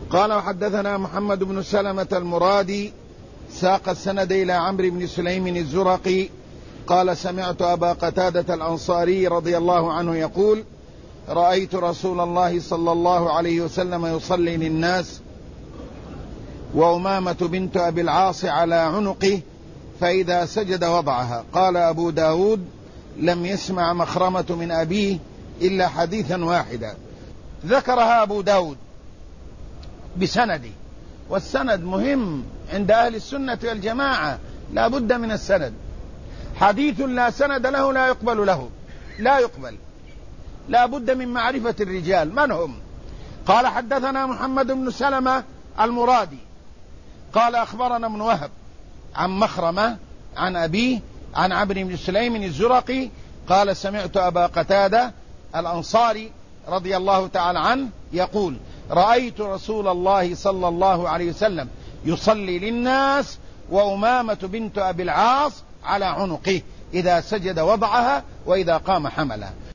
قال وحدثنا محمد بن سلمة المرادي ساق السند إلى عمرو بن سليم الزرقي قال سمعت أبا قتادة الأنصاري رضي الله عنه يقول رأيت رسول الله صلى الله عليه وسلم يصلي للناس وأمامة بنت أبي العاص على عنقه فإذا سجد وضعها. قال أبو داود لم يسمع مخرمة من أبيه إلا حديثا واحدا. ذكرها أبو داود بسنده، والسند مهم عند أهل السنة والجماعة، لا بد من السند. حديث لا سند له لا يقبل، لا بد من معرفة الرجال من هم. قال حدثنا محمد بن سلمة المرادي قال أخبرنا ابن وهب عن مخرمة عن أبيه عن عمرو بن سليم الزرقي قال سمعت أبا قتادة الأنصاري رضي الله تعالى عنه يقول رأيت رسول الله صلى الله عليه وسلم يصلي للناس وأمامة بنت أبي العاص على عنقه إذا سجد وضعها وإذا قام حملها.